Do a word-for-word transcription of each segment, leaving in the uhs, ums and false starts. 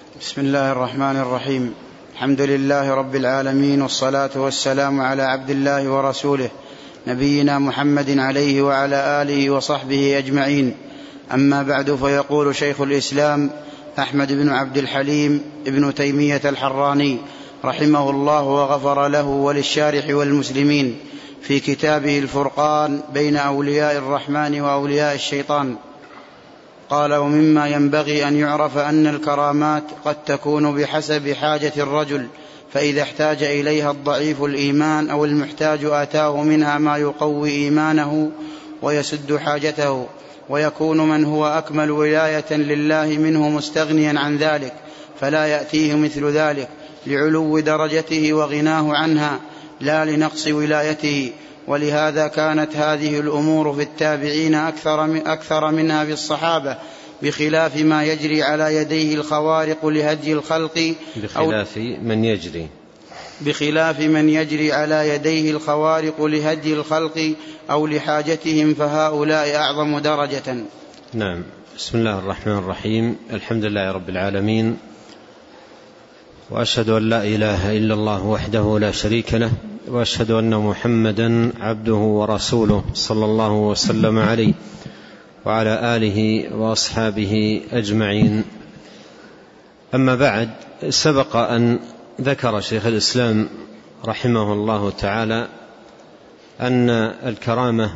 بسم الله الرحمن الرحيم. الحمد لله رب العالمين، والصلاة والسلام على عبد الله ورسوله نبينا محمد عليه وعلى آله وصحبه أجمعين. أما بعد، فيقول شيخ الإسلام أحمد بن عبد الحليم ابن تيمية الحراني رحمه الله وغفر له وللشارح والمسلمين في كتابه الفرقان بين أولياء الرحمن وأولياء الشيطان، قال: ومما ينبغي أن يعرف أن الكرامات قد تكون بحسب حاجة الرجل، فإذا احتاج إليها الضعيف الإيمان أو المحتاج آتاه منها ما يقوي إيمانه ويسد حاجته، ويكون من هو أكمل ولاية لله منه مستغنيا عن ذلك، فلا يأتيه مثل ذلك لعلو درجته وغناه عنها، لا لنقص ولايته. ولهذا كانت هذه الأمور في التابعين أكثر, من أكثر منها في الصحابة، بخلاف ما يجري على يديه الخوارق لهدي الخلق بخلاف من يجري بخلاف من يجري على يديه الخوارق لهدي الخلق أو لحاجتهم، فهؤلاء أعظم درجة. نعم. بسم الله الرحمن الرحيم. الحمد لله رب العالمين، وأشهد أن لا إله إلا الله وحده لا شريك له، وأشهد أن محمدا عبده ورسوله صلى الله وسلم عليه وعلى آله وأصحابه أجمعين. أما بعد، سبق أن ذكر شيخ الإسلام رحمه الله تعالى أن الكرامة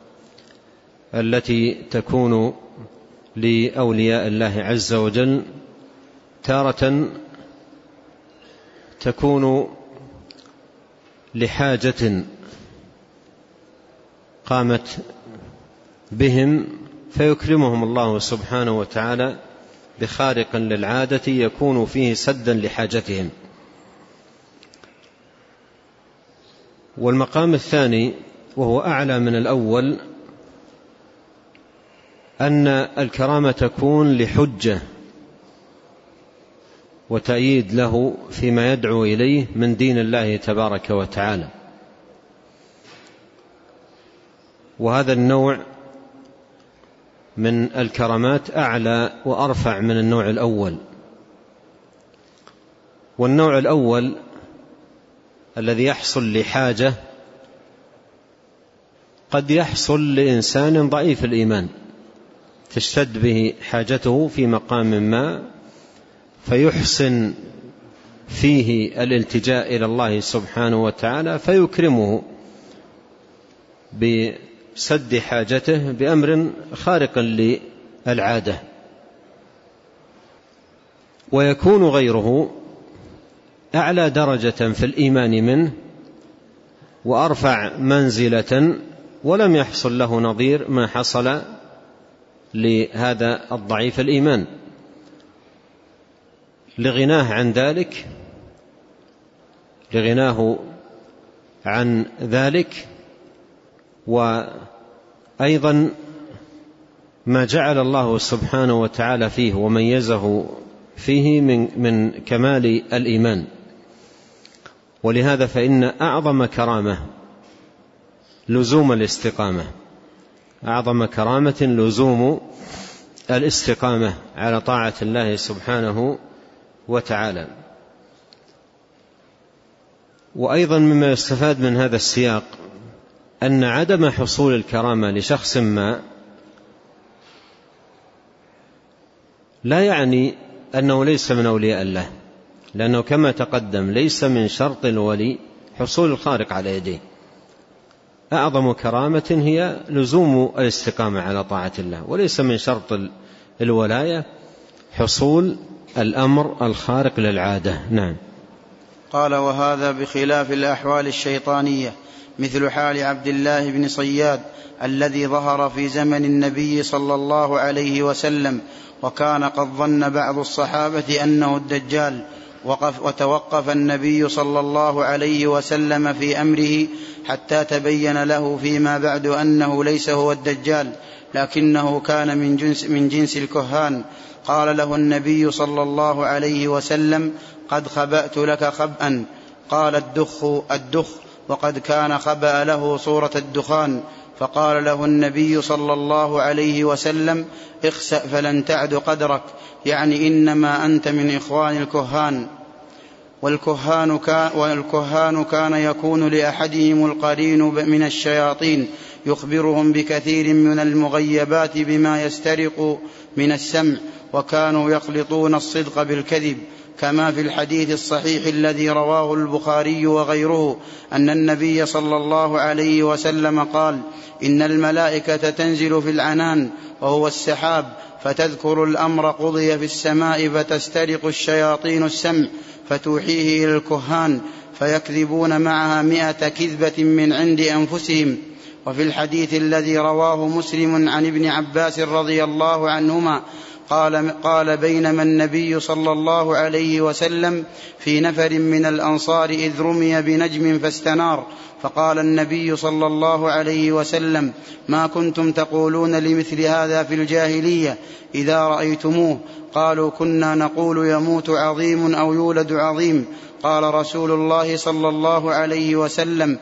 التي تكون لأولياء الله عز وجل تارة تكون لحاجة قامت بهم فيكرمهم الله سبحانه وتعالى بخارق للعادة يكون فيه سدا لحاجتهم. والمقام الثاني وهو أعلى من الأول أن الكرامة تكون لحجة وتأييد له فيما يدعو إليه من دين الله تبارك وتعالى. وهذا النوع من الكرامات أعلى وأرفع من النوع الأول. والنوع الأول الذي يحصل لحاجة قد يحصل لإنسان ضعيف الإيمان تشتد به حاجته في مقام ما، فيحسن فيه الالتجاء إلى الله سبحانه وتعالى فيكرمه بسد حاجته بأمر خارق للعادة. ويكون غيره أعلى درجة في الإيمان منه وأرفع منزلة ولم يحصل له نظير ما حصل لهذا الضعيف الإيمان، لغناه عن ذلك لغناه عن ذلك وأيضا ما جعل الله سبحانه وتعالى فيه وميزه فيه من, من كمال الإيمان. ولهذا فإن أعظم كرامة لزوم الاستقامة، أعظم كرامة لزوم الاستقامة على طاعة الله سبحانه وتعالى. وأيضا مما يستفاد من هذا السياق أن عدم حصول الكرامة لشخص ما لا يعني أنه ليس من أولياء الله، لأنه كما تقدم ليس من شرط الولي حصول الخارق على يديه. أعظم كرامة هي لزوم الاستقامة على طاعة الله، وليس من شرط الولاية حصول الأمر الخارق للعادة. نعم. قال: وهذا بخلاف الأحوال الشيطانية، مثل حال عبد الله بن صياد الذي ظهر في زمن النبي صلى الله عليه وسلم، وكان قد ظن بعض الصحابة أنه الدجال، وقف وتوقف النبي صلى الله عليه وسلم في أمره حتى تبين له فيما بعد أنه ليس هو الدجال، لكنه كان من جنس, من جنس الكهان. قال له النبي صلى الله عليه وسلم: قد خبأت لك خبأ. قال: الدخ الدخ، وقد كان خبأ له صورة الدخان. فقال له النبي صلى الله عليه وسلم: اخسأ فلن تعد قدرك، يعني إنما أنت من إخوان الكهان. والكهان كان, والكهان كان يكون لأحدهم القرين من الشياطين يخبرهم بكثير من المغيبات بما يسترق من السمع، وكانوا يخلطون الصدق بالكذب، كما في الحديث الصحيح الذي رواه البخاري وغيره أن النبي صلى الله عليه وسلم قال: إن الملائكة تنزل في العنان وهو السحاب، فتذكر الأمر قضي في السماء، فتسترق الشياطين السمع فتوحيه إلى الكهان، فيكذبون معها مئة كذبة من عند أنفسهم. وفي الحديث الذي رواه مسلم عن ابن عباس رضي الله عنهما قال, قال بينما النبي صلى الله عليه وسلم في نفر من الأنصار إذ رمي بنجم فاستنار، فقال النبي صلى الله عليه وسلم: ما كنتم تقولون لمثل هذا في الجاهلية إذا رأيتموه؟ قالوا: كنا نقول يموت عظيم أو يولد عظيم. قال رسول الله صلى الله عليه وسلم: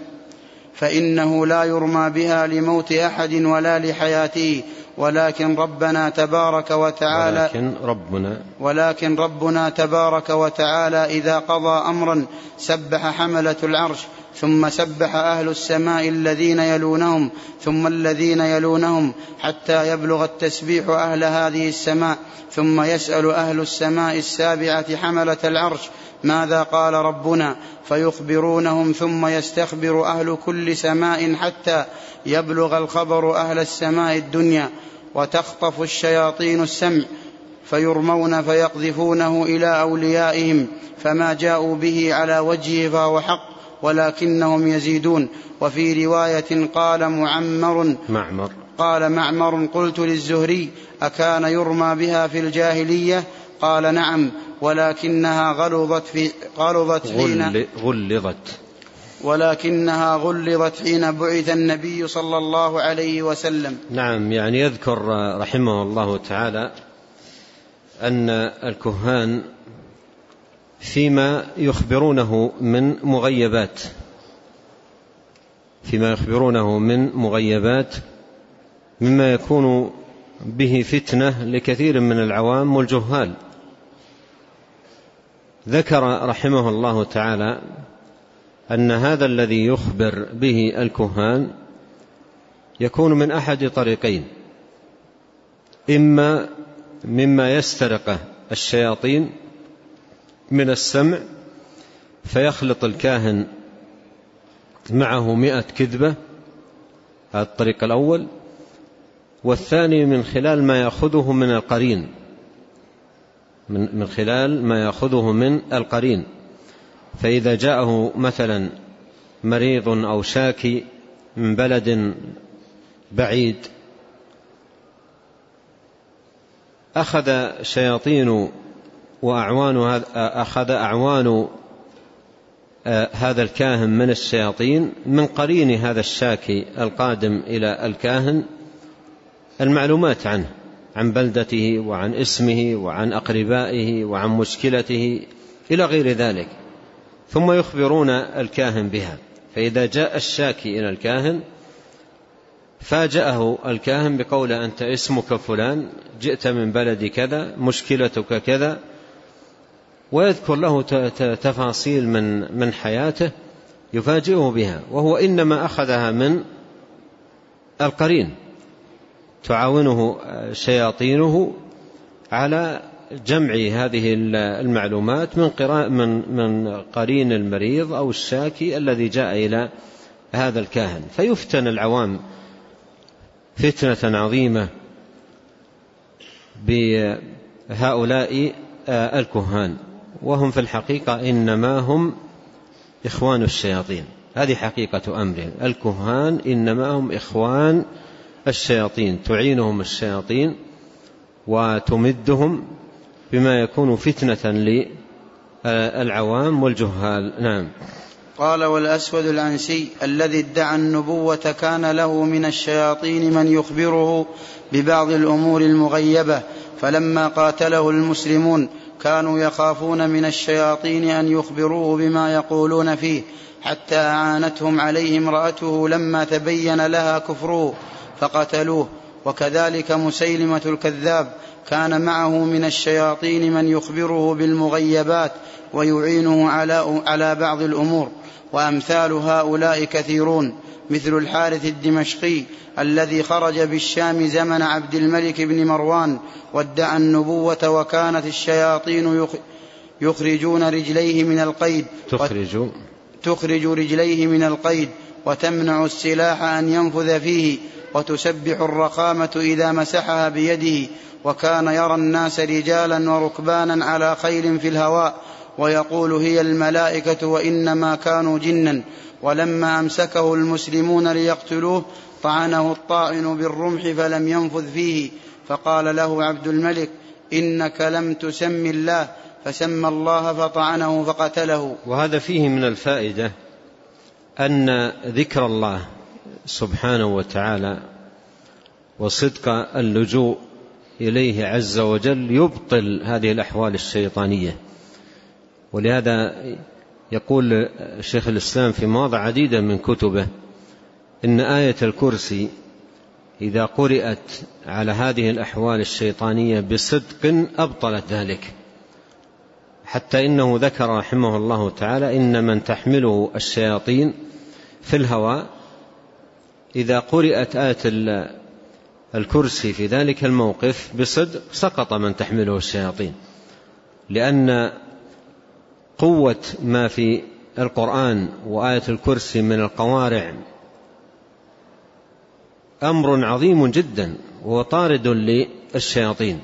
فإنه لا يرمى بها لموت أحد ولا لحياته، ولكن ربنا تبارك وتعالى ولكن ربنا, ولكن ربنا تبارك وتعالى إذا قضى أمرا سبح حملة العرش، ثم سبح أهل السماء الذين يلونهم، ثم الذين يلونهم، حتى يبلغ التسبيح أهل هذه السماء، ثم يسأل أهل السماء السابعة حملة العرش: ماذا قال ربنا؟ فيخبرونهم، ثم يستخبر أهل كل سماء حتى يبلغ الخبر أهل السماء الدنيا، وتخطف الشياطين السمع فيرمون فيقذفونه إلى أوليائهم، فما جاءوا به على وجهه فهو حق ولكنهم يزيدون. وفي رواية قال معمر معمر قال معمر: قلت للزهري: أكان يرمى بها في الجاهلية؟ قال: نعم، ولكنها غلظت في غلظت حين غلظت ولكنها غلظت حين بعث النبي صلى الله عليه وسلم. نعم، يعني يذكر رحمه الله تعالى أن الكهان فيما يخبرونه من مغيبات فيما يخبرونه من مغيبات مما يكون به فتنة لكثير من العوام والجهال. ذكر رحمه الله تعالى أن هذا الذي يخبر به الكهان يكون من أحد طريقين: إما مما يسترقه الشياطين من السمع فيخلط الكاهن معه مئة كذبة، هذا الطريق الأول. والثاني من خلال ما يأخذه من القرين من, من خلال ما يأخذه من القرين فإذا جاءه مثلا مريض أو شاكي من بلد بعيد، أخذ شياطين وأعوان أخذ أعوان هذا الكاهن من الشياطين من قرين هذا الشاكي القادم إلى الكاهن المعلومات عنه، عن بلدته وعن اسمه وعن أقربائه وعن مشكلته إلى غير ذلك، ثم يخبرون الكاهن بها. فإذا جاء الشاكي إلى الكاهن فاجأه الكاهن بقول: أنت اسمك فلان، جئت من بلد كذا، مشكلتك كذا، ويذكر له تفاصيل من من حياته يفاجئه بها، وهو إنما أخذها من القرين تعاونه شياطينه على جمع هذه المعلومات من من من قرين المريض أو الشاكي الذي جاء إلى هذا الكاهن، فيفتن العوام فتنة عظيمة بهؤلاء الكهان، وهم في الحقيقة إنما هم إخوان الشياطين. هذه حقيقة أمرهم، الكهان إنما هم إخوان الشياطين، تعينهم الشياطين وتمدهم بما يكون فتنة للعوام والجهال. نعم. قال: والأسود العنسي الذي ادعى النبوة كان له من الشياطين من يخبره ببعض الأمور المغيبة، فلما قاتله المسلمون كانوا يخافون من الشياطين أن يخبروه بما يقولون فيه، حتى أعانتهم عليه امرأته لما تبين لها كفره فقتلوه. وكذلك مسيلمة الكذاب كان معه من الشياطين من يخبره بالمغيبات ويعينه على, على بعض الأمور. وأمثال هؤلاء كثيرون، مثل الحارث الدمشقي الذي خرج بالشام زمن عبد الملك بن مروان وادعى النبوة، وكانت الشياطين يخرجون رجليه من القيد تخرج, تخرج رجليه من القيد وتمنع السلاح أن ينفذ فيه، وتسبح الرخامة إذا مسحها بيده. وكان يرى الناس رجالا وركبانا على خيل في الهواء ويقول هي الملائكة وإنما كانوا جنا. ولما أمسكه المسلمون ليقتلوه طعنه الطاعن بالرمح فلم ينفذ فيه، فقال له عبد الملك إنك لم تسم الله، فسمى الله فطعنه فقتله. وهذا فيه من الفائدة أن ذكر الله سبحانه وتعالى وصدق اللجوء إليه عز وجل يبطل هذه الأحوال الشيطانية. ولهذا يقول شيخ الإسلام في مواضع عديدة من كتبه إن آية الكرسي إذا قرأت على هذه الأحوال الشيطانية بصدق أبطلت ذلك، حتى إنه ذكر رحمه الله تعالى إن من تحمله الشياطين في الهواء إذا قرأت آية الكرسي في ذلك الموقف بصدق سقط من تحمله الشياطين، لأن قوة ما في القرآن وآية الكرسي من القوارع أمر عظيم جدا وطارد للشياطين.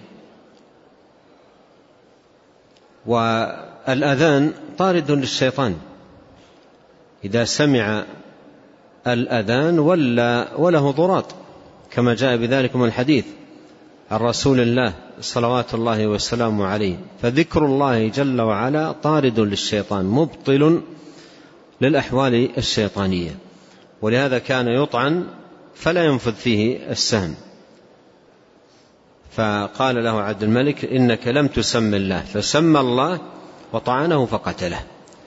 والأذان طارد للشيطان، إذا سمع الأذان وله ضراط، كما جاء بذلك من الحديث عن رسول الله صلوات الله وسلامه عليه. فذكر الله جل وعلا طارد للشيطان مبطل للأحوال الشيطانية، ولهذا كان يطعن فلا ينفذ فيه السهم، فقال له عبد الملك إنك لم تسم الله، فسمى الله وطعنه فقتله.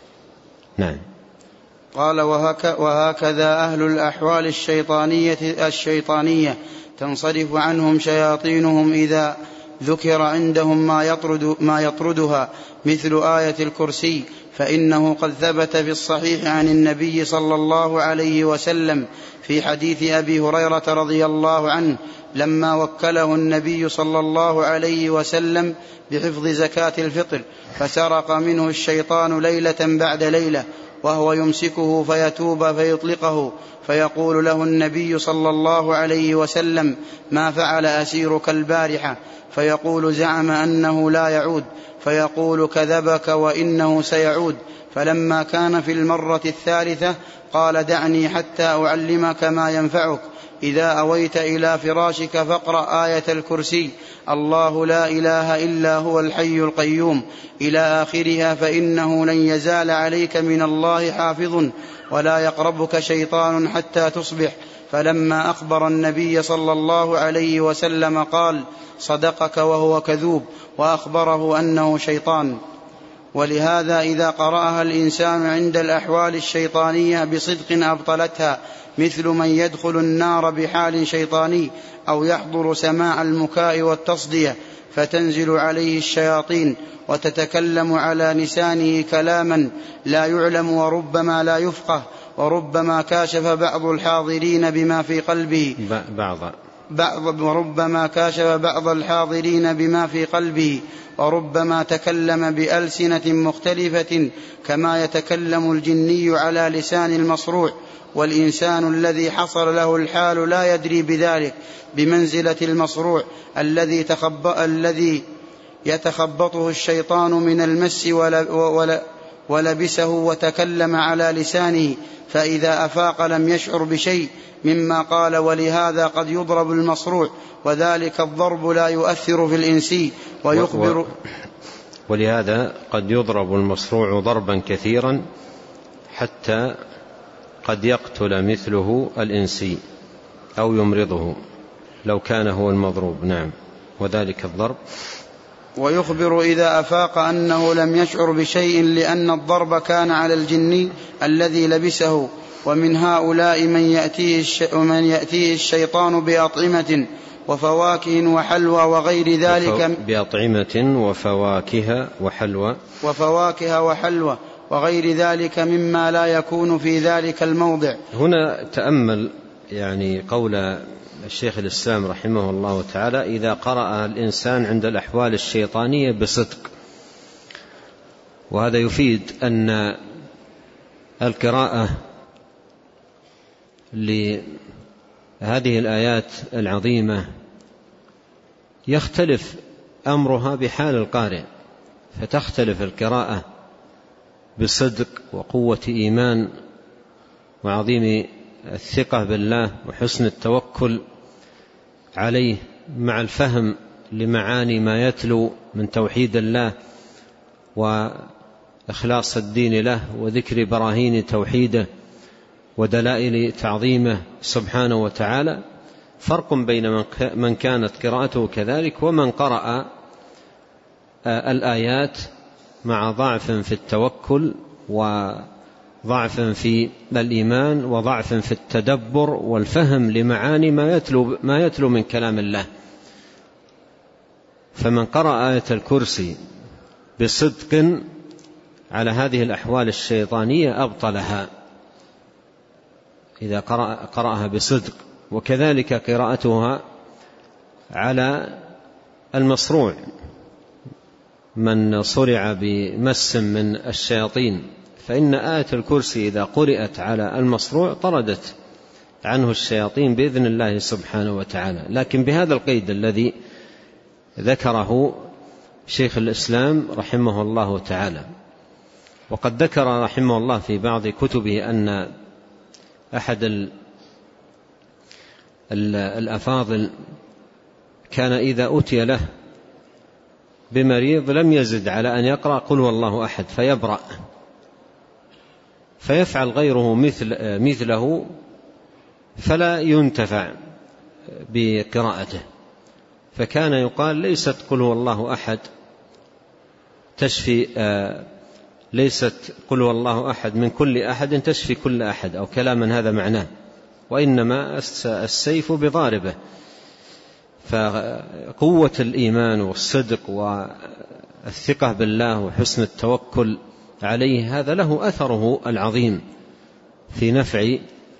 نعم. قال وهكذا أهل الأحوال الشيطانية, الشيطانية تنصرف عنهم شياطينهم إذا ذكر عندهم ما, يطرد ما يطردها، مثل آية الكرسي، فإنه قد ثبت في الصحيح عن النبي صلى الله عليه وسلم في حديث أبي هريرة رضي الله عنه لما وكله النبي صلى الله عليه وسلم بحفظ زكاة الفطر، فسرق منه الشيطان ليلة بعد ليلة وهو يمسكه فيتوب فيطلقه، فيقول له النبي صلى الله عليه وسلم ما فعل أسيرك البارحة؟ فيقول زعم أنه لا يعود، فيقول كذبك وإنه سيعود. فلما كان في المرة الثالثة قال دعني حتى أعلمك ما ينفعك، إذا أويت إلى فراشك فاقرأ آية الكرسي الله لا إله إلا هو الحي القيوم إلى آخرها، فإنه لن يزال عليك من الله حافظ ولا يقربك شيطان حتى تصبح. فلما أخبر النبي صلى الله عليه وسلم قال صدقك وهو كذوب، وأخبره أنه شيطان. ولهذا إذا قرأها الإنسان عند الأحوال الشيطانية بصدق أبطلتها، مثل من يدخل النار بحال شيطاني أو يحضر سماع المكاء والتصدية، فتنزل عليه الشياطين وتتكلم على لسانه كلاما لا يعلم وربما لا يفقه، وربما كاشف بعض الحاضرين بما في قلبه بعض بعض وربما كاشف بعض الحاضرين بما في قلبه وربما تكلم بألسنة مختلفة كما يتكلم الجني على لسان المصروع. والإنسان الذي حصل له الحال لا يدري بذلك، بمنزلة المصروع الذي تخبأ الذي يتخبطه الشيطان من المس ولبسه وتكلم على لسانه، فإذا أفاق لم يشعر بشيء مما قال. ولهذا قد يضرب المصروع، وذلك الضرب لا يؤثر في الإنسي ويخبر و... ولهذا قد يضرب المصروع ضربا كثيرا حتى قد يقتل مثله الإنسي أو يمرضه لو كان هو المضروب. نعم. وذلك الضرب ويخبر إذا أفاق أنه لم يشعر بشيء لأن الضرب كان على الجني الذي لبسه. ومن هؤلاء من يأتيه, الش... ومن يأتيه الشيطان بأطعمة وفواكه وحلوى وغير ذلك بأطعمة وفواكه وحلوى وفواكه وحلوى وغير ذلك مما لا يكون في ذلك الموضع. هنا تأمل يعني قول الشيخ الإسلام رحمه الله تعالى: إذا قرأ الإنسان عند الأحوال الشيطانية بصدق. وهذا يفيد أن القراءة لهذه الآيات العظيمة يختلف أمرها بحال القارئ، فتختلف القراءة بصدق وقوة إيمان وعظيم الثقة بالله وحسن التوكل عليه مع الفهم لمعاني ما يتلو من توحيد الله وإخلاص الدين له وذكر براهين توحيده ودلائل تعظيمه سبحانه وتعالى. فرق بين من كانت قراءته كذلك ومن قرأ الآيات مع ضعف في التوكل وضعف في الإيمان وضعف في التدبر والفهم لمعاني ما يتلو, ما يتلو من كلام الله. فمن قرأ آية الكرسي بصدق على هذه الأحوال الشيطانية أبطلها إذا قرأ قرأها بصدق، وكذلك قراءتها على المصروع من صرع بمس من الشياطين، فإن آية الكرسي إذا قرأت على المصروع طردت عنه الشياطين بإذن الله سبحانه وتعالى، لكن بهذا القيد الذي ذكره شيخ الإسلام رحمه الله تعالى. وقد ذكر رحمه الله في بعض كتبه أن أحد الأفاضل كان إذا أتي له بمريض لم يزد على أن يقرأ قل هو الله أحد فيبرأ، فيفعل غيره مثل مثله فلا ينتفع بقراءته. فكان يقال ليست قل هو الله أحد تشفي آه ليست قل هو الله أحد من كل أحد تشفي كل أحد أو كلاما هذا معناه، وإنما السيف بضاربه. فقوة الإيمان والصدق والثقة بالله وحسن التوكل عليه هذا له أثره العظيم في نفع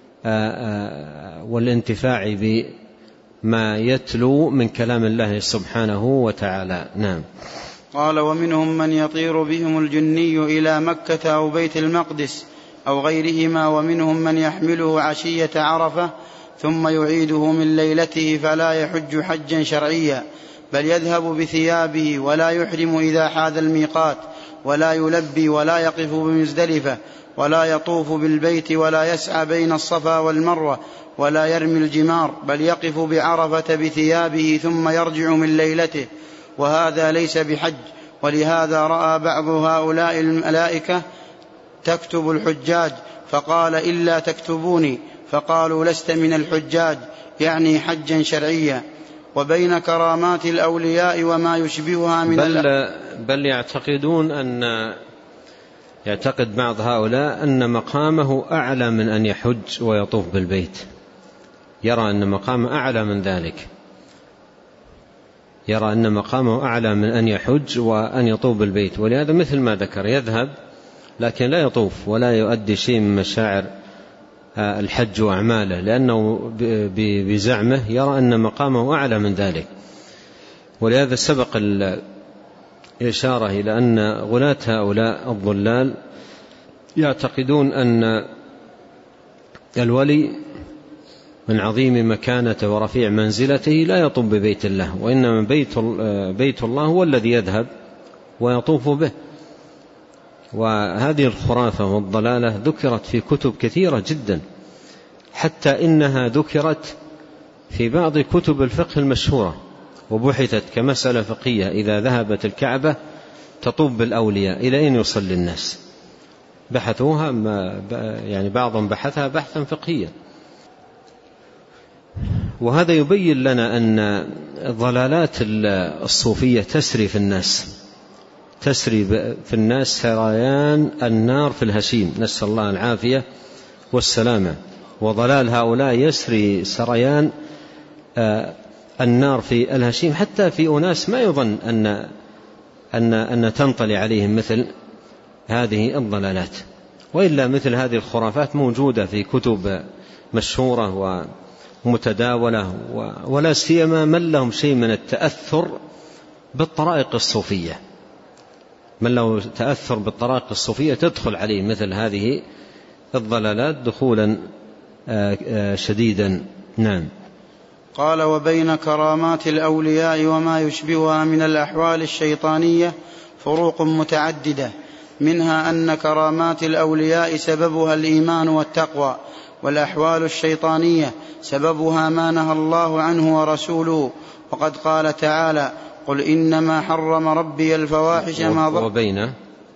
والانتفاع بما يتلو من كلام الله سبحانه وتعالى. نعم. قال: ومنهم من يطير بهم الجني إلى مكة أو بيت المقدس أو غيرهما، ومنهم من يحمله عشية عرفة ثم يعيده من ليلته فلا يحج حجا شرعيا، بل يذهب بثيابه ولا يحرم إذا حاذ الميقات، ولا يلبي ولا يقف بمزدلفة، ولا يطوف بالبيت، ولا يسعى بين الصفا والمروة، ولا يرمي الجمار، بل يقف بعرفة بثيابه ثم يرجع من ليلته، وهذا ليس بحج. ولهذا رأى بعض هؤلاء الملائكة تكتب الحجاج فقال: إلا تكتبوني، فقالوا: لست من الحجاج، يعني حجا شرعيا. وبين كرامات الأولياء وما يشبهها من بل, بل يعتقدون أن يعتقد بعض هؤلاء أن مقامه أعلى من أن يحج ويطوف بالبيت، يرى أن مقامه أعلى من ذلك، يرى أن مقامه أعلى من أن يحج وأن يطوف بالبيت. ولهذا مثل ما ذكر يذهب لكن لا يطوف ولا يؤدي شيء من مشاعر الحج وأعماله، لأنه بزعمه يرى أن مقامه أعلى من ذلك. ولهذا سبق الإشارة إلى أن غلاة هؤلاء الضلال يعتقدون أن الولي من عظيم مكانته ورفيع منزلته لا يطوف ببيت الله، وإنما بيت, بيت الله هو الذي يذهب ويطوف به. وهذه الخرافة والضلالة ذكرت في كتب كثيرة جدا، حتى إنها ذكرت في بعض كتب الفقه المشهورة وبحثت كمسألة فقهية: إذا ذهبت الكعبة تطوف بالأولياء إلى أين يصلي الناس؟ بحثوها، يعني بعضهم بحثها بحثا فقهيا. وهذا يبين لنا أن ضلالات الصوفية تسري في الناس، تسري في الناس سريان النار في الهشيم، نسأل الله العافية والسلامة. وضلال هؤلاء يسري سريان النار في الهشيم حتى في أناس ما يظن أن أن أن تنطلي عليهم مثل هذه الضلالات، وإلا مثل هذه الخرافات موجودة في كتب مشهورة ومتداولة، ولا سيما من لهم شيء من التأثر بالطرائق الصوفية، من له تأثر بالطرائق الصوفية تدخل عليه مثل هذه الضلالات دخولا شديدا. نعم. قال: وبين كرامات الأولياء وما يشبهها من الأحوال الشيطانية فروق متعددة، منها أن كرامات الأولياء سببها الإيمان والتقوى، والأحوال الشيطانية سببها ما نهى الله عنه ورسوله، وقد قال تعالى: قل إنما حرم ربي الفواحش ما ظهر. وبين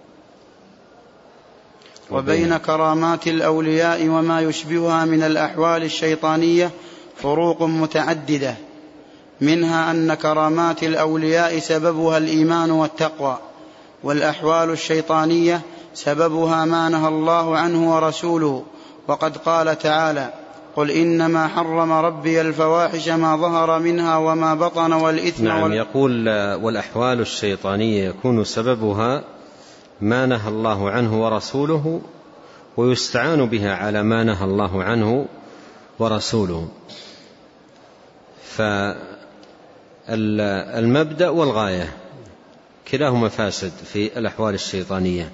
وبين كرامات الأولياء وما يشبهها من الأحوال الشيطانية فروق متعددة، منها أن كرامات الأولياء سببها الإيمان والتقوى، والأحوال الشيطانية سببها ما نهى الله عنه ورسوله، وقد قال تعالى: قل إنما حرم ربي الفواحش ما ظهر منها وما بطن والإثم. نعم. وال... يقول: والأحوال الشيطانية يكون سببها ما نهى الله عنه ورسوله، ويستعان بها على ما نهى الله عنه ورسوله. فالمبدأ والغاية كلاهما فاسد في الأحوال الشيطانية،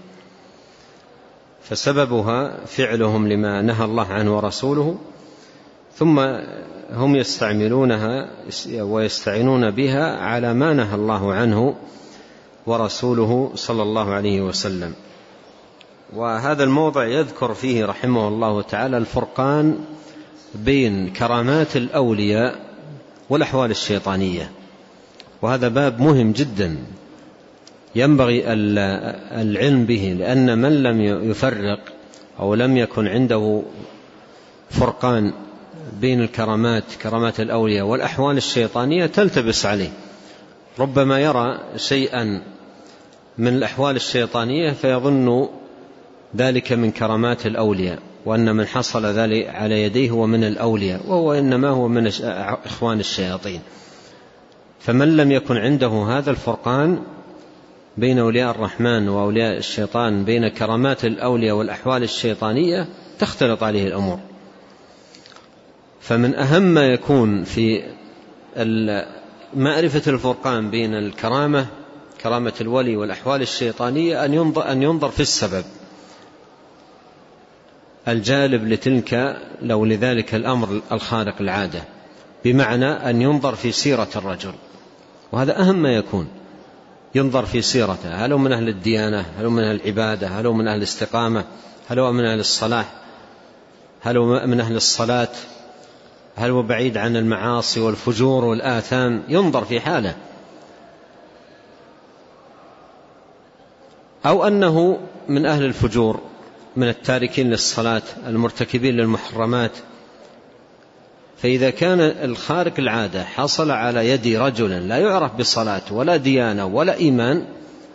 فسببها فعلهم لما نهى الله عنه ورسوله، ثم هم يستعملونها ويستعينون بها على ما نهى الله عنه ورسوله صلى الله عليه وسلم. وهذا الموضع يذكر فيه رحمه الله تعالى الفرقان بين كرامات الأولياء والأحوال الشيطانية، وهذا باب مهم جدا ينبغي العلم به، لأن من لم يفرق أو لم يكن عنده فرقان بين الكرامات كرامات الأولياء والأحوال الشيطانية تلتبس عليه، ربما يرى شيئا من الأحوال الشيطانية فيظن ذلك من كرامات الأولياء، وأن من حصل ذلك على يديه هو من الأولياء، وهو إنما هو من إخوان الشياطين. فمن لم يكن عنده هذا الفرقان بين أولياء الرحمن وأولياء الشيطان، بين كرامات الأولياء والأحوال الشيطانية، تختلط عليه الأمور. فمن أهم ما يكون في معرفة الفرقان بين الكرامة كرامة الولي والأحوال الشيطانية أن ينظر, أن ينظر في السبب الجالب لتلك لو لذلك الأمر الخارق العادة، بمعنى أن ينظر في سيرة الرجل، وهذا أهم ما يكون، ينظر في سيرته، هل هو من أهل الديانة، هل هو من أهل العبادة، هل هو من أهل الاستقامة، هل هو من أهل الصلاح، هل هو من أهل الصلاة، هل هو بعيد عن المعاصي والفجور والآثام، ينظر في حاله، أو أنه من أهل الفجور من التاركين للصلاة المرتكبين للمحرمات. فإذا كان الخارق العادة حصل على يد رجل لا يعرف بصلاة ولا ديانة ولا إيمان،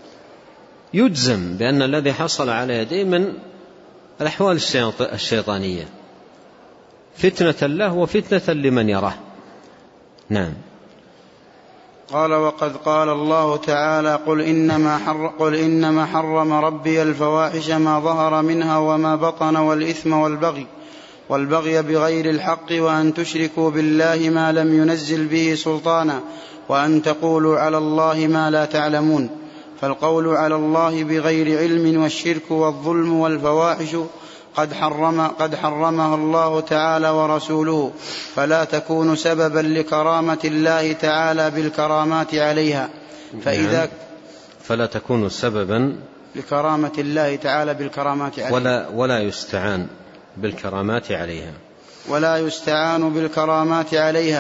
يجزم بأن الذي حصل على يديه من الأحوال الشيطانية، فتنة له وفتنة لمن يراه. نعم. قال: وقد قال الله تعالى: قل إنما, حر قل إنما حرم ربي الفواحش ما ظهر منها وما بطن والإثم والبغي والبغي بغير الحق وأن تشركوا بالله ما لم ينزل به سلطانا وأن تقولوا على الله ما لا تعلمون. فالقول على الله بغير علم والشرك والظلم والفواحش قد, حرم قد حرمها الله تعالى ورسوله، فلا تكون سببا لكرامة الله تعالى بالكرامات عليها. فإذا فلا تكون سببا لكرامة الله تعالى بالكرامات عليها ولا, ولا يستعان بالكرامات عليها ولا يستعان بالكرامات عليها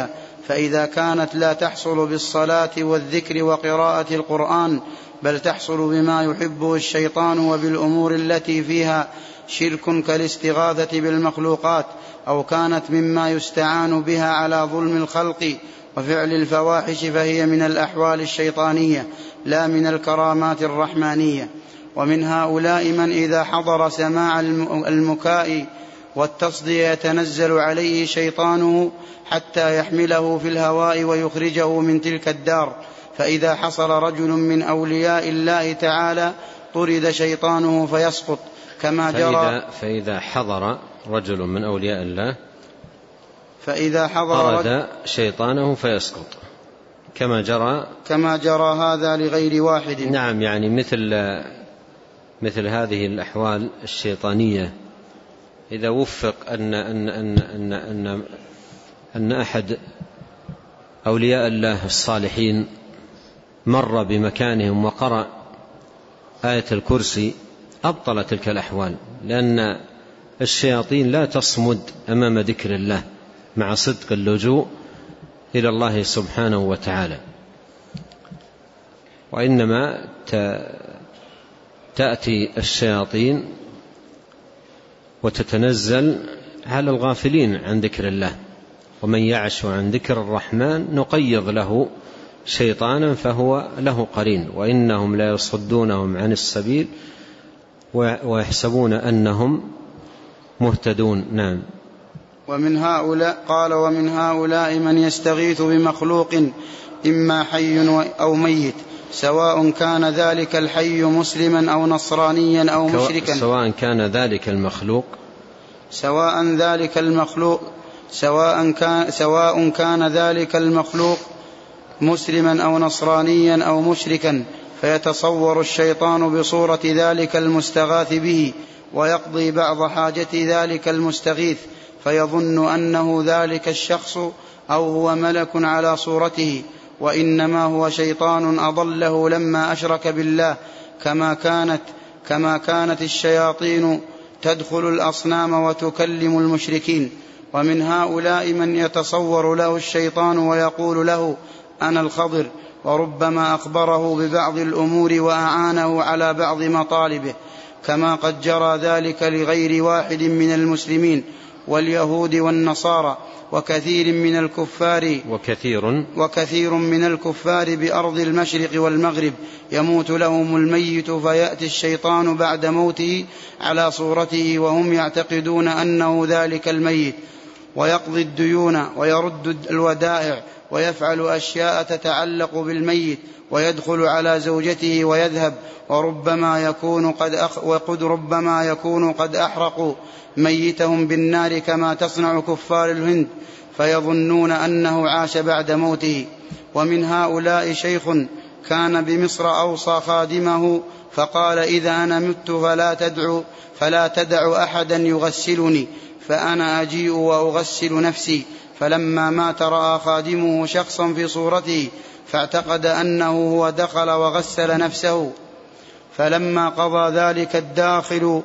فإذا كانت لا تحصل بالصلاة والذكر وقراءة القرآن بل تحصل بما يحبه الشيطان وبالأمور التي فيها شرك كالاستغاثة بالمخلوقات، أو كانت مما يستعان بها على ظلم الخلق وفعل الفواحش، فهي من الأحوال الشيطانية لا من الكرامات الرحمانية. ومن هؤلاء من إذا حضر سماع المكاء والتصدية يتنزل عليه شيطانه حتى يحمله في الهواء ويخرجه من تلك الدار، فإذا حصل رجل من أولياء الله تعالى طرد شيطانه فيسقط كما جرى. فإذا, فإذا حضر رجل من أولياء الله فإذا حضر طرد شيطانه فيسقط كما جرى كما جرى هذا لغير واحد. نعم، يعني مثل مثل هذه الأحوال الشيطانية إذا وفق أن أن أن أن أن, أن أحد أولياء الله الصالحين مر بمكانهم وقرأ آية الكرسي أبطل تلك الأحوال، لأن الشياطين لا تصمد أمام ذكر الله مع صدق اللجوء إلى الله سبحانه وتعالى، وإنما تأتي الشياطين وتتنزل على الغافلين عن ذكر الله. ومن يعش عن ذكر الرحمن نقيض له شيطانا فهو له قرين وإنهم لا يصدونهم عن السبيل ويحسبون أنهم مهتدون. نعم. ومن هؤلاء قال ومن هؤلاء من يستغيث بمخلوق إما حي أو ميت، سواء كان ذلك الحي مسلما أو نصرانيا أو مشركا. سواء كان ذلك المخلوق سواء ذلك المخلوق سواء كان سواء كان ذلك المخلوق مسلما أو نصرانيا أو مشركا، فيتصور الشيطان بصورة ذلك المستغاث به ويقضي بعض حاجة ذلك المستغيث، فيظن أنه ذلك الشخص أو هو ملك على صورته، وإنما هو شيطان أضله لما أشرك بالله، كما كانت كما كانت الشياطين تدخل الأصنام وتكلم المشركين. ومن هؤلاء من يتصور له الشيطان ويقول له أنا الخضر، وربما أخبره ببعض الأمور وأعانه على بعض مطالبه، كما قد جرى ذلك لغير واحد من المسلمين واليهود والنصارى وكثير من الكفار وكثير, وكثير من الكفار بأرض المشرق والمغرب، يموت لهم الميت فيأتي الشيطان بعد موته على صورته وهم يعتقدون أنه ذلك الميت، ويقضي الديون ويرد الودائع ويفعل أشياء تتعلق بالميت، ويدخل على زوجته ويذهب، وربما يكون قد أخ وقد ربما يكون قد أحرقوا ميتهم بالنار كما تصنع كفار الهند، فيظنون أنه عاش بعد موته. ومن هؤلاء شيخ كان بمصر أوصى خادمه فقال إذا أنا مت فلا تدعو فلا تدع أحدا يغسلني فأنا أجيء وأغسل نفسي. فلما مات رأى خادمه شخصا في صورته فاعتقد أنه هو دخل وغسل نفسه، فلما قضى ذلك الداخل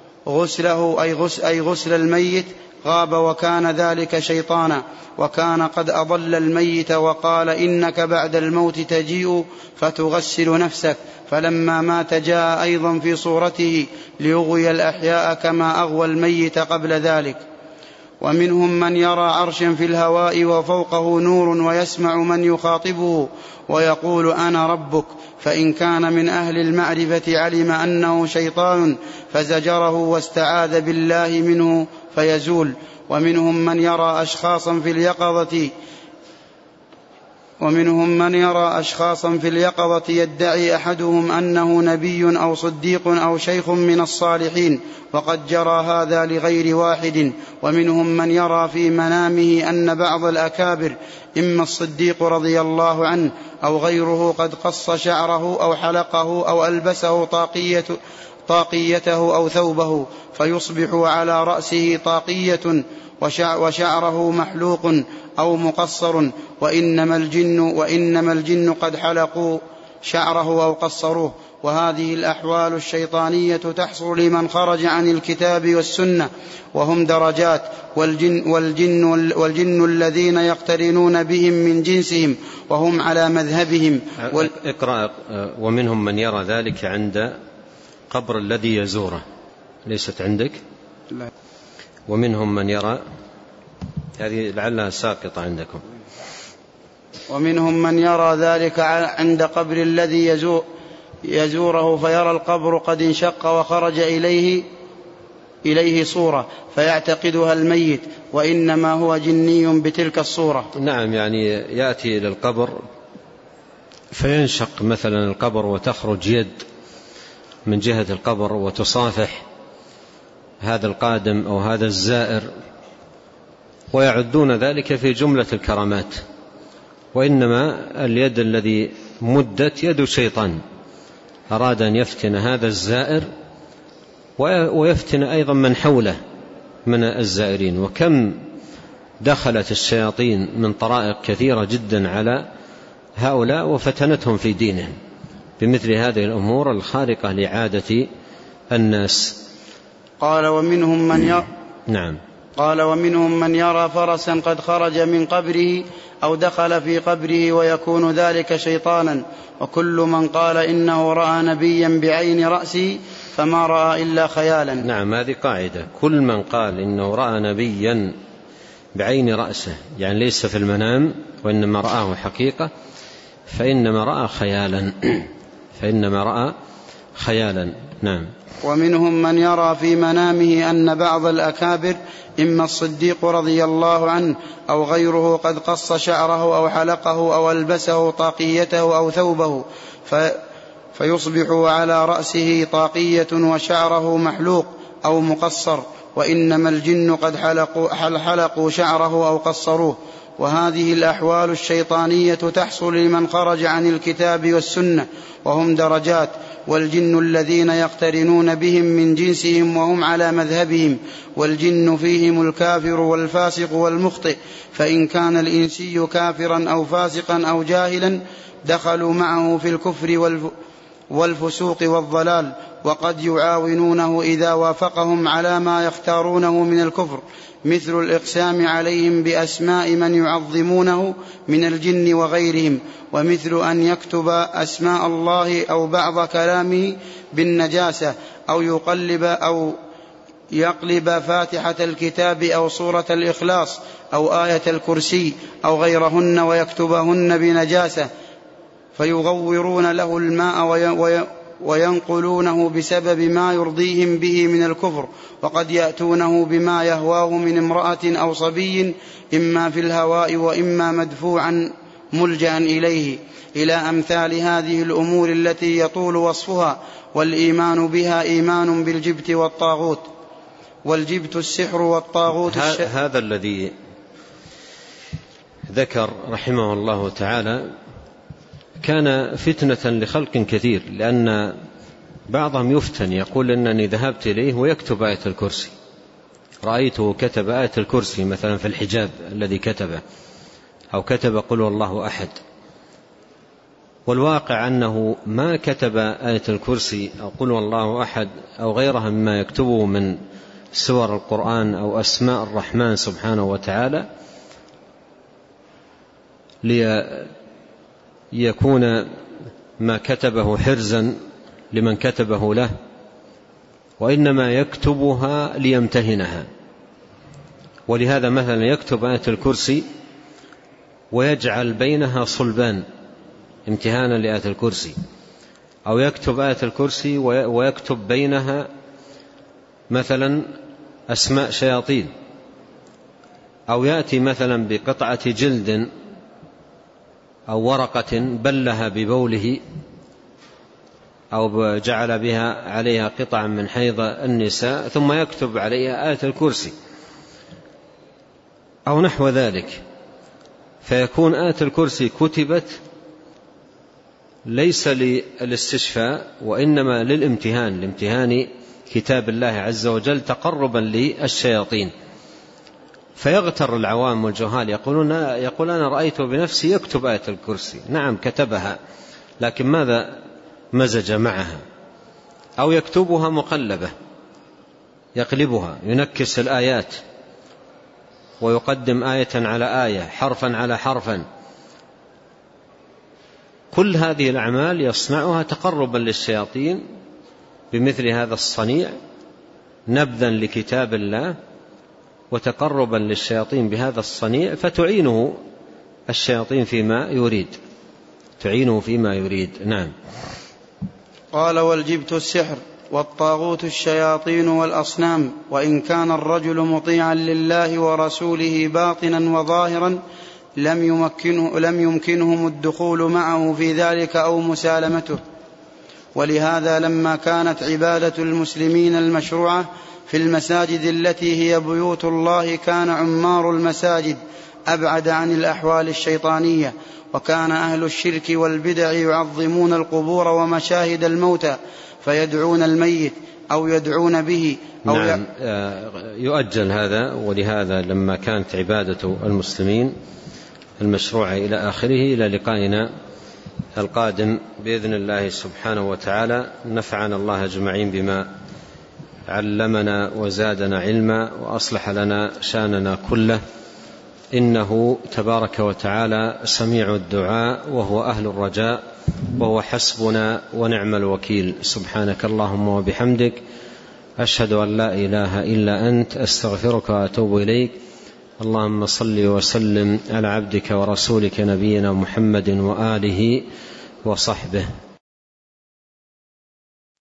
غسله أي غسل, أي غسل الميت غاب، وكان ذلك شيطانا، وكان قد أضل الميت وقال إنك بعد الموت تجيء فتغسل نفسك، فلما مات جاء أيضا في صورته ليغوي الأحياء كما أغوى الميت قبل ذلك. ومنهم من يرى عرشا في الهواء وفوقه نور ويسمع من يخاطبه ويقول أنا ربك، فإن كان من أهل المعرفة علم أنه شيطان فزجره واستعاذ بالله منه فيزول. ومنهم من يرى أشخاصا في اليقظة ومنهم من يرى أشخاصا في اليقظة يدعي أحدهم أنه نبي أو صديق أو شيخ من الصالحين، وقد جرى هذا لغير واحد. ومنهم من يرى في منامه أن بعض الأكابر إما الصديق رضي الله عنه أو غيره قد قص شعره أو حلقه أو ألبسه طاقية طاقيته أو ثوبه، فيصبح على رأسه طاقية وشعره محلوق أو مقصر، وإنما الجن, وإنما الجن قد حلقوا شعره أو قصروه. وهذه الأحوال الشيطانية تحصل لمن خرج عن الكتاب والسنة وهم درجات، والجن, والجن, والجن الذين يقترنون بهم من جنسهم وهم على مذهبهم. وال... اقرأ. ومنهم من يرى ذلك عند قبر الذي يزوره، ليست عندك؟ لا. ومنهم من يرى، هذه لعلها ساقطة عندكم. ومنهم من يرى ذلك عند قبر الذي يزور يزوره فيرى القبر قد انشق وخرج إليه إليه صورة فيعتقدها الميت وإنما هو جني بتلك الصورة. نعم، يعني يأتي إلى القبر فينشق مثلا القبر وتخرج يد من جهة القبر وتصافح هذا القادم أو هذا الزائر، ويعدون ذلك في جملة الكرامات، وإنما اليد الذي مدت يد شيطان أراد أن يفتن هذا الزائر ويفتن أيضا من حوله من الزائرين. وكم دخلت الشياطين من طرائق كثيرة جدا على هؤلاء وفتنتهم في دينهم بمثل هذه الأمور الخارقة لعادة الناس. قال ومنهم من يرى نعم قال ومنهم من يرى فرسا قد خرج من قبره أو دخل في قبره ويكون ذلك شيطانا، وكل من قال إنه رأى نبيا بعين رأسه فما رأى إلا خيالا. نعم، هذه قاعدة، كل من قال إنه رأى نبيا بعين رأسه، يعني ليس في المنام وإنما رآه حقيقة، فإنما رأى خيالا فإنما رأى خيالا. نعم. ومنهم من يرى في منامه أن بعض الأكابر إما الصديق رضي الله عنه أو غيره قد قص شعره أو حلقه أو ألبسه طاقيته أو ثوبه في فيصبح على رأسه طاقية وشعره محلوق أو مقصر، وإنما الجن قد حلقوا, حلقوا شعره أو قصروه. وهذه الأحوال الشيطانية تحصل لمن خرج عن الكتاب والسنة وهم درجات، والجن الذين يقترنون بهم من جنسهم وهم على مذهبهم، والجن فيهم الكافر والفاسق والمخطئ، فإن كان الإنسي كافرا أو فاسقا أو جاهلا دخلوا معه في الكفر والفسوق والضلال، وقد يعاونونه إذا وافقهم على ما يختارونه من الكفر، مثل الإقسام عليهم بأسماء من يعظمونه من الجن وغيرهم، ومثل أن يكتب أسماء الله أو بعض كلامه بالنجاسة، أو يقلب أو يقلب فاتحة الكتاب أو سورة الإخلاص أو آية الكرسي أو غيرهن ويكتبهن بنجاسة فيغورون له الماء وينقلونه بسبب ما يرضيهم به من الكفر، وقد يأتونه بما يهواه من امرأة أو صبي إما في الهواء وإما مدفوعا ملجأ إليه، إلى أمثال هذه الأمور التي يطول وصفها، والإيمان بها إيمان بالجبت والطاغوت، والجبت السحر والطاغوت الش... هذا الذي ذكر رحمه الله تعالى كان فتنة لخلق كثير، لأن بعضهم يفتن يقول أنني ذهبت إليه ويكتب آية الكرسي، رأيته كتب آية الكرسي مثلا في الحجاب الذي كتبه، أو كتب قل والله أحد، والواقع أنه ما كتب آية الكرسي أو قل والله أحد أو غيرها مما يكتبه من سور القرآن أو أسماء الرحمن سبحانه وتعالى ليكون ما كتبه حرزا لمن كتبه له، وإنما يكتبها ليمتهنها. ولهذا مثلا يكتب آية الكرسي ويجعل بينها صلبان امتهانا لآية الكرسي، أو يكتب آية الكرسي ويكتب بينها مثلا أسماء شياطين، أو يأتي مثلا بقطعة جلد أو ورقة بلها ببوله أو جعل بها عليها قطعا من حيض النساء ثم يكتب عليها آية الكرسي أو نحو ذلك، فيكون آية الكرسي كتبت ليس للاستشفاء وإنما للامتهان، لامتهان كتاب الله عز وجل تقربا للشياطين. فيغتر العوام والجهال يقولون يقول أنا رأيته بنفسي يكتب آية الكرسي، نعم كتبها، لكن ماذا مزج معها، أو يكتبها مقلبة يقلبها، ينكس الآيات ويقدم آية على آية، حرفا على حرفا. كل هذه الأعمال يصنعها تقربا للشياطين بمثل هذا الصنيع، نبذا لكتاب الله وتقربا للشياطين بهذا الصنيع، فتعينه الشياطين فيما يريد تعينه فيما يريد. نعم. قال: والجبت السحر والطاغوت الشياطين والأصنام، وإن كان الرجل مطيعا لله ورسوله باطنا وظاهرا لم يمكنه, لم يمكنهم الدخول معه في ذلك أو مسالمته. ولهذا لما كانت عبادة المسلمين المشروعة في المساجد التي هي بيوت الله كان عمار المساجد أبعد عن الأحوال الشيطانية، وكان أهل الشرك والبدع يعظمون القبور ومشاهد الموتى فيدعون الميت أو يدعون به أو نعم. يؤجل هذا. ولهذا لما كانت عبادة المسلمين المشروعة إلى آخره، إلى لقائنا القادم بإذن الله سبحانه وتعالى. نفعنا الله أجمعين بما علمنا وزادنا علما وأصلح لنا شاننا كله، إنه تبارك وتعالى سميع الدعاء وهو أهل الرجاء وهو حسبنا ونعم الوكيل. سبحانك اللهم وبحمدك، أشهد أن لا إله إلا أنت، أستغفرك وأتوب إليك. اللهم صل وسلم على عبدك ورسولك نبينا محمد وآله وصحبه.